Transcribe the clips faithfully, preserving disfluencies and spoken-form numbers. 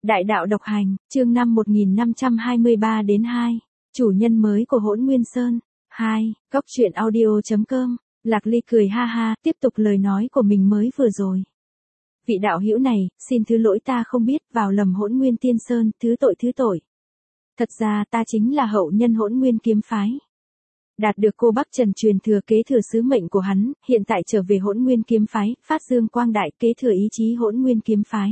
Đại đạo độc hành, chương năm một nghìn năm trăm hai mươi ba đến hai. Chủ nhân mới của Hỗn Nguyên Sơn. hai. Góc truyện audio chấm com. Lạc Ly cười ha ha, tiếp tục lời nói của mình mới vừa rồi. Vị đạo hữu này, xin thứ lỗi ta không biết, vào lầm Hỗn Nguyên Tiên Sơn, thứ tội thứ tội. Thật ra ta chính là hậu nhân Hỗn Nguyên kiếm phái. Đạt được cô Bắc Trần truyền thừa kế thừa sứ mệnh của hắn, hiện tại trở về Hỗn Nguyên kiếm phái, phát dương quang đại kế thừa ý chí Hỗn Nguyên kiếm phái.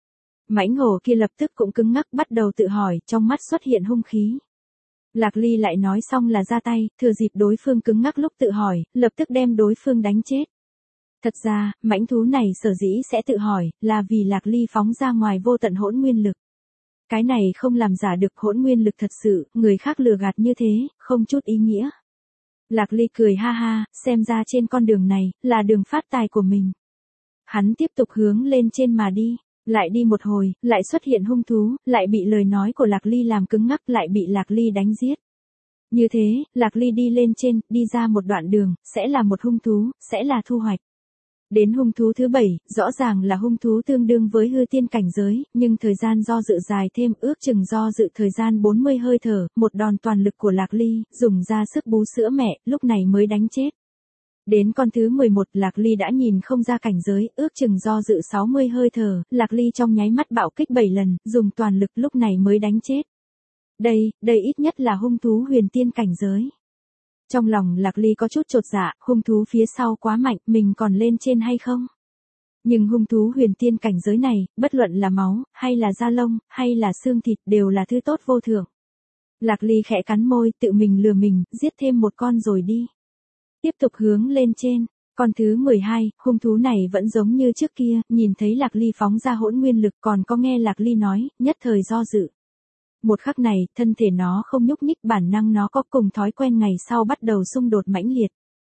Mãnh hổ kia lập tức cũng cứng ngắc, bắt đầu tự hỏi, trong mắt xuất hiện hung khí. Lạc Ly lại nói xong là ra tay, thừa dịp đối phương cứng ngắc lúc tự hỏi, lập tức đem đối phương đánh chết. Thật ra, mãnh thú này sở dĩ sẽ tự hỏi, là vì Lạc Ly phóng ra ngoài vô tận hỗn nguyên lực. Cái này không làm giả được hỗn nguyên lực thật sự, người khác lừa gạt như thế, không chút ý nghĩa. Lạc Ly cười ha ha, xem ra trên con đường này, là đường phát tài của mình. Hắn tiếp tục hướng lên trên mà đi. Lại đi một hồi, lại xuất hiện hung thú, lại bị lời nói của Lạc Ly làm cứng ngắc, lại bị Lạc Ly đánh giết. Như thế, Lạc Ly đi lên trên, đi ra một đoạn đường, sẽ là một hung thú, sẽ là thu hoạch. Đến hung thú thứ bảy, rõ ràng là hung thú tương đương với hư tiên cảnh giới, nhưng thời gian do dự dài thêm, ước chừng do dự thời gian bốn mươi hơi thở, một đòn toàn lực của Lạc Ly, dùng ra sức bú sữa mẹ, lúc này mới đánh chết. Đến con thứ mười một, Lạc Ly đã nhìn không ra cảnh giới, ước chừng do dự sáu mươi hơi thở, Lạc Ly trong nháy mắt bạo kích bảy lần, dùng toàn lực lúc này mới đánh chết. Đây, đây ít nhất là hung thú huyền tiên cảnh giới. Trong lòng Lạc Ly có chút chột dạ, hung thú phía sau quá mạnh, mình còn lên trên hay không? Nhưng hung thú huyền tiên cảnh giới này, bất luận là máu, hay là da lông, hay là xương thịt đều là thứ tốt vô thượng. Lạc Ly khẽ cắn môi, tự mình lừa mình, giết thêm một con rồi đi. Tiếp tục hướng lên trên, con thứ mười hai, hung thú này vẫn giống như trước kia, nhìn thấy Lạc Ly phóng ra hỗn nguyên lực, còn có nghe Lạc Ly nói, nhất thời do dự. Một khắc này, thân thể nó không nhúc nhích, bản năng nó có cùng thói quen ngày sau bắt đầu xung đột mãnh liệt.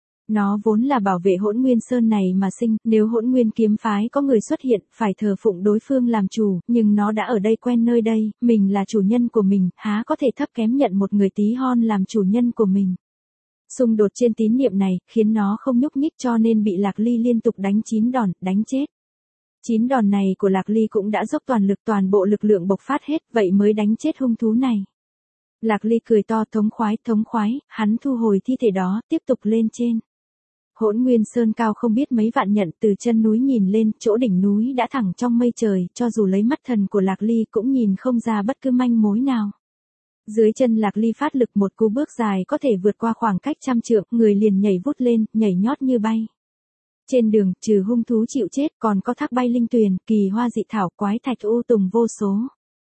Nó vốn là bảo vệ Hỗn Nguyên Sơn này mà sinh, nếu Hỗn Nguyên kiếm phái có người xuất hiện, phải thờ phụng đối phương làm chủ, nhưng nó đã ở đây quen nơi đây, mình là chủ nhân của mình, há có thể thấp kém nhận một người tí hon làm chủ nhân của mình. Xung đột trên tín niệm này, khiến nó không nhúc nhích, cho nên bị Lạc Ly liên tục đánh chín đòn, đánh chết. chín đòn này của Lạc Ly cũng đã dốc toàn lực, toàn bộ lực lượng bộc phát hết, vậy mới đánh chết hung thú này. Lạc Ly cười to, thống khoái, thống khoái, hắn thu hồi thi thể đó, tiếp tục lên trên. Hỗn Nguyên Sơn cao không biết mấy vạn nhận, từ chân núi nhìn lên, chỗ đỉnh núi đã thẳng trong mây trời, cho dù lấy mắt thần của Lạc Ly cũng nhìn không ra bất cứ manh mối nào. Dưới chân Lạc Ly phát lực một cú bước dài có thể vượt qua khoảng cách trăm trượng, người liền nhảy vút lên, nhảy nhót như bay. Trên đường, trừ hung thú chịu chết, còn có thác bay linh tuyền, kỳ hoa dị thảo, quái thạch u tùng vô số.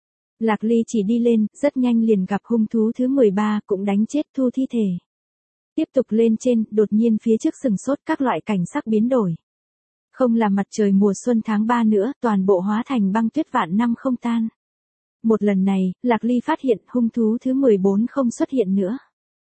Lạc Ly chỉ đi lên, rất nhanh liền gặp hung thú thứ mười ba, cũng đánh chết, thu thi thể. Tiếp tục lên trên, đột nhiên phía trước sừng sốt, các loại cảnh sắc biến đổi. Không là mặt trời mùa xuân tháng ba nữa, toàn bộ hóa thành băng tuyết vạn năm không tan. Một lần này, Lạc Ly phát hiện hung thú thứ mười bốn không xuất hiện nữa.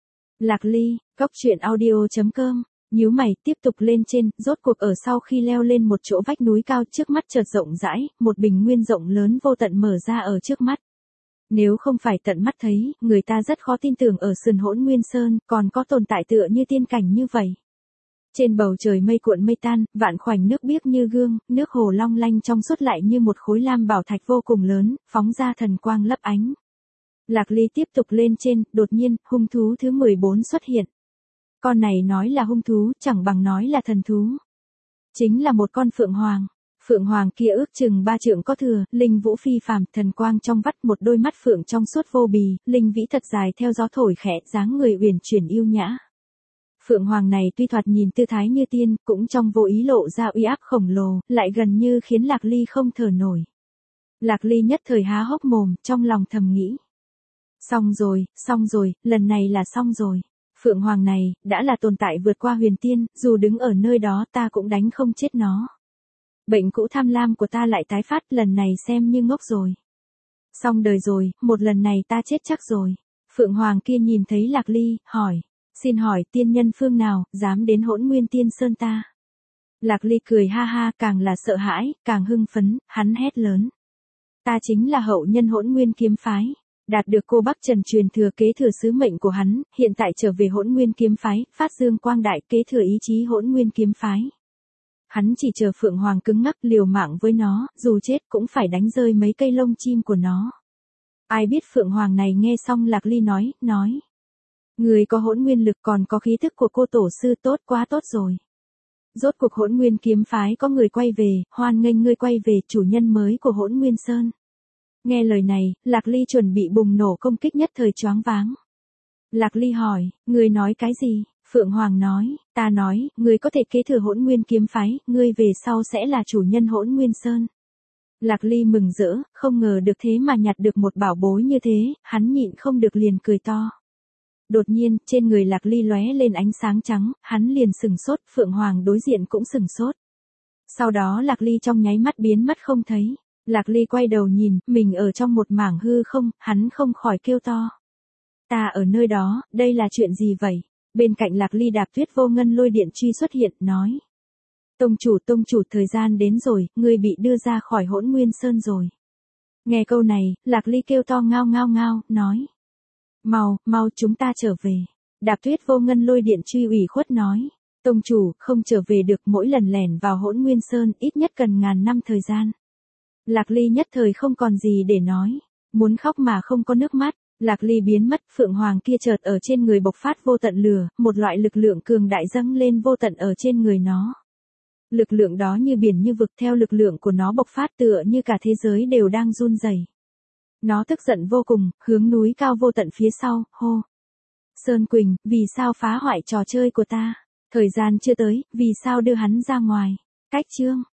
Lạc Ly, góc truyện audio chấm com, nhíu mày, tiếp tục lên trên, rốt cuộc ở sau khi leo lên một chỗ vách núi cao, trước mắt chợt rộng rãi, một bình nguyên rộng lớn vô tận mở ra ở trước mắt. Nếu không phải tận mắt thấy, người ta rất khó tin tưởng ở sườn Hỗn Nguyên Sơn, còn có tồn tại tựa như tiên cảnh như vậy. Trên bầu trời mây cuộn mây tan, vạn khoảnh nước biếc như gương, nước hồ long lanh trong suốt lại như một khối lam bảo thạch vô cùng lớn, phóng ra thần quang lấp ánh. Lạc Ly tiếp tục lên trên, đột nhiên, hung thú thứ mười bốn xuất hiện. Con này nói là hung thú, chẳng bằng nói là thần thú. Chính là một con phượng hoàng. Phượng hoàng kia ước chừng ba trượng có thừa, linh vũ phi phàm, thần quang trong vắt, một đôi mắt phượng trong suốt vô bì, linh vĩ thật dài theo gió thổi khẽ, dáng người uyển chuyển yêu nhã. Phượng hoàng này tuy thoạt nhìn tư thái như tiên, cũng trong vô ý lộ ra uy áp khổng lồ, lại gần như khiến Lạc Ly không thở nổi. Lạc Ly nhất thời há hốc mồm, trong lòng thầm nghĩ. Xong rồi, xong rồi, lần này là xong rồi. Phượng hoàng này, đã là tồn tại vượt qua huyền tiên, dù đứng ở nơi đó ta cũng đánh không chết nó. Bệnh cũ tham lam của ta lại tái phát, lần này xem như ngốc rồi. Xong đời rồi, một lần này ta chết chắc rồi. Phượng hoàng kia nhìn thấy Lạc Ly, hỏi. Xin hỏi tiên nhân phương nào, dám đến Hỗn Nguyên Tiên Sơn ta? Lạc Ly cười ha ha, càng là sợ hãi, càng hưng phấn, hắn hét lớn. Ta chính là hậu nhân Hỗn Nguyên kiếm phái. Đạt được cô Bắc Trần truyền thừa kế thừa sứ mệnh của hắn, hiện tại trở về Hỗn Nguyên kiếm phái, phát dương quang đại kế thừa ý chí Hỗn Nguyên kiếm phái. Hắn chỉ chờ Phượng Hoàng cứng ngắc liều mạng với nó, dù chết cũng phải đánh rơi mấy cây lông chim của nó. Ai biết Phượng Hoàng này nghe xong Lạc Ly nói, nói. Người có hỗn nguyên lực còn có khí thức của cô tổ sư tốt quá tốt rồi. Rốt cuộc Hỗn Nguyên kiếm phái có người quay về, hoan nghênh ngươi quay về chủ nhân mới của Hỗn Nguyên Sơn. Nghe lời này, Lạc Ly chuẩn bị bùng nổ công kích nhất thời choáng váng. Lạc Ly hỏi, ngươi nói cái gì? Phượng Hoàng nói, ta nói, ngươi có thể kế thừa Hỗn Nguyên kiếm phái, ngươi về sau sẽ là chủ nhân Hỗn Nguyên Sơn. Lạc Ly mừng rỡ, không ngờ được thế mà nhặt được một bảo bối như thế, hắn nhịn không được liền cười to. Đột nhiên, trên người Lạc Ly lóe lên ánh sáng trắng, hắn liền sừng sốt, Phượng Hoàng đối diện cũng sừng sốt. Sau đó Lạc Ly trong nháy mắt biến mất không thấy. Lạc Ly quay đầu nhìn, mình ở trong một mảng hư không, hắn không khỏi kêu to. Ta ở nơi đó, đây là chuyện gì vậy? Bên cạnh Lạc Ly Đạp Tuyết Vô Ngân Lôi Điện Truy xuất hiện, nói. Tông chủ tông chủ thời gian đến rồi, ngươi bị đưa ra khỏi Hỗn Nguyên Sơn rồi. Nghe câu này, Lạc Ly kêu to ngao ngao ngao, nói. Mau, mau chúng ta trở về. Đạp Tuyết Vô Ngân Lôi Điện Truy ủy khuất nói. Tông chủ, không trở về được, mỗi lần lẻn vào Hỗn Nguyên Sơn ít nhất cần ngàn năm thời gian. Lạc Ly nhất thời không còn gì để nói. Muốn khóc mà không có nước mắt. Lạc Ly biến mất, Phượng Hoàng kia chợt ở trên người bộc phát vô tận lửa, một loại lực lượng cường đại dâng lên vô tận ở trên người nó. Lực lượng đó như biển như vực, theo lực lượng của nó bộc phát tựa như cả thế giới đều đang run rẩy. Nó tức giận vô cùng, hướng núi cao vô tận phía sau, hô. Sơn Quỳnh, vì sao phá hoại trò chơi của ta? Thời gian chưa tới, vì sao đưa hắn ra ngoài? Cách chương.